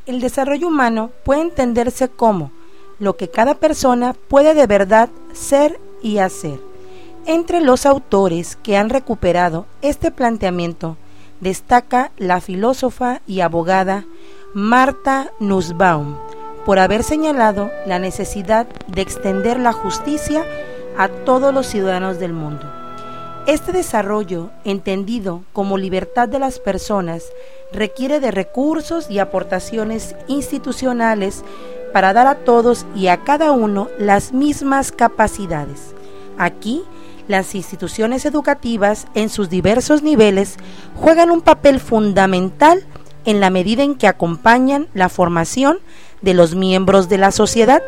El desarrollo humano puede entenderse como lo que cada persona puede de verdad ser y hacer. Entre los autores que han recuperado este planteamiento destaca la filósofa y abogada Martha Nussbaum, por haber señalado la necesidad de extender la justicia a todos los ciudadanos del mundo. Este desarrollo, entendido como libertad de las personas, requiere de recursos y aportaciones institucionales para dar a todos y a cada uno las mismas capacidades. Aquí, las instituciones educativas en sus diversos niveles juegan un papel fundamental en la medida en que acompañan la formación de los miembros de la sociedad.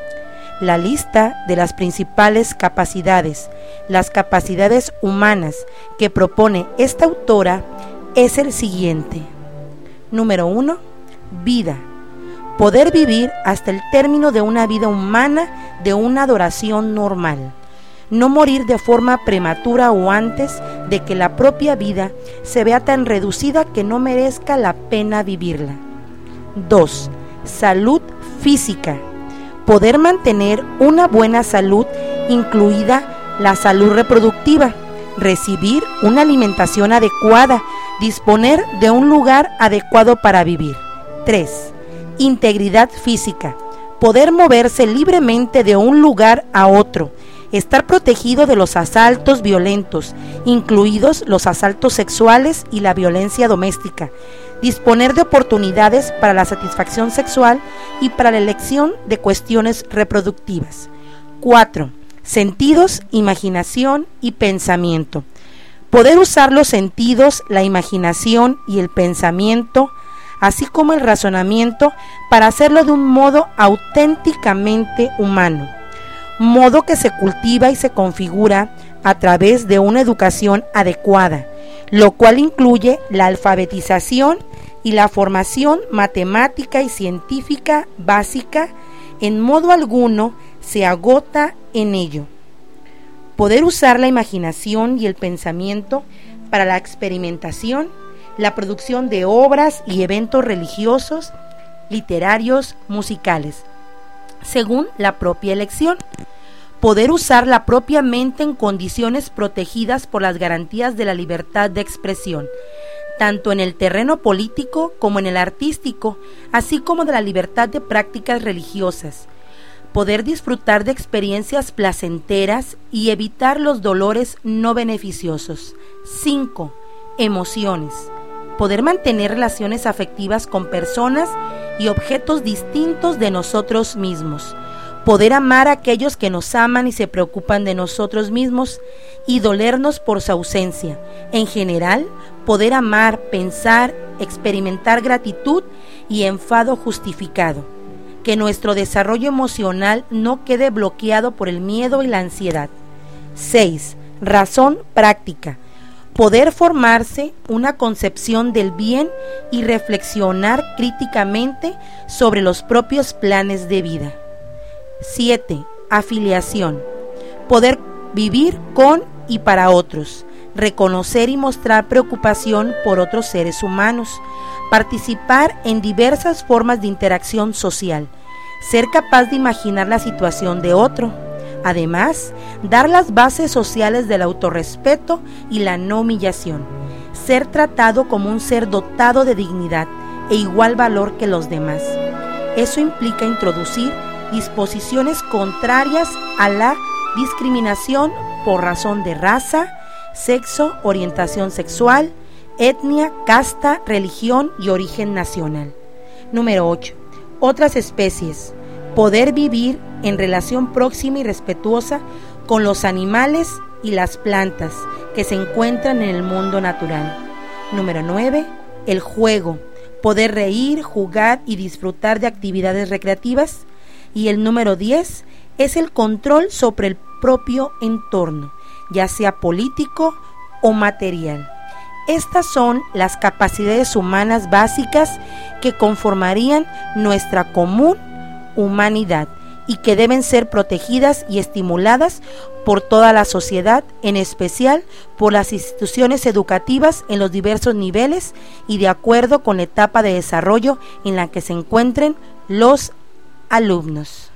La lista de las principales capacidades, las capacidades humanas que propone esta autora es el siguiente. Número 1. Vida. Poder vivir hasta el término de una vida humana de una duración normal. No morir de forma prematura o antes de que la propia vida se vea tan reducida que no merezca la pena vivirla. 2. Salud física. Poder mantener una buena salud, incluida la salud reproductiva, recibir una alimentación adecuada, disponer de un lugar adecuado para vivir. 3. Integridad física. Poder moverse libremente de un lugar a otro, estar protegido de los asaltos violentos, incluidos los asaltos sexuales y la violencia doméstica, disponer de oportunidades para la satisfacción sexual y para la elección de cuestiones reproductivas. 4. Sentidos, imaginación y pensamiento. Poder usar los sentidos, la imaginación y el pensamiento, así como el razonamiento, para hacerlo de un modo auténticamente humano, modo que se cultiva y se configura a través de una educación adecuada, lo cual incluye la alfabetización y la formación matemática y científica básica. En modo alguno se agota en ello. Poder usar la imaginación y el pensamiento para la experimentación, la producción de obras y eventos religiosos, literarios, musicales, según la propia elección. Poder usar la propia mente en condiciones protegidas por las garantías de la libertad de expresión, tanto en el terreno político como en el artístico, así como de la libertad de prácticas religiosas. Poder disfrutar de experiencias placenteras y evitar los dolores no beneficiosos. 5. Emociones. Poder mantener relaciones afectivas con personas y objetos distintos de nosotros mismos. Poder amar a aquellos que nos aman y se preocupan de nosotros mismos y dolernos por su ausencia. En general, poder amar, pensar, experimentar gratitud y enfado justificado. Que nuestro desarrollo emocional no quede bloqueado por el miedo y la ansiedad. 6. Razón práctica. Poder formarse una concepción del bien y reflexionar críticamente sobre los propios planes de vida. 7. Afiliación. Poder vivir con y para otros, reconocer y mostrar preocupación por otros seres humanos, participar en diversas formas de interacción social, ser capaz de imaginar la situación de otro. Además, dar las bases sociales del autorrespeto y la no humillación, ser tratado como un ser dotado de dignidad e igual valor que los demás. Eso implica introducir disposiciones contrarias a la discriminación por razón de raza, sexo, orientación sexual, etnia, casta, religión y origen nacional. Número 8. Otras especies. Poder vivir en relación próxima y respetuosa con los animales y las plantas que se encuentran en el mundo natural. Número 9. El juego. Poder reír, jugar y disfrutar de actividades recreativas. Y el número 10 es el control sobre el propio entorno, ya sea político o material. Estas son las capacidades humanas básicas que conformarían nuestra común humanidad y que deben ser protegidas y estimuladas por toda la sociedad, en especial por las instituciones educativas en los diversos niveles y de acuerdo con la etapa de desarrollo en la que se encuentren los alumnos.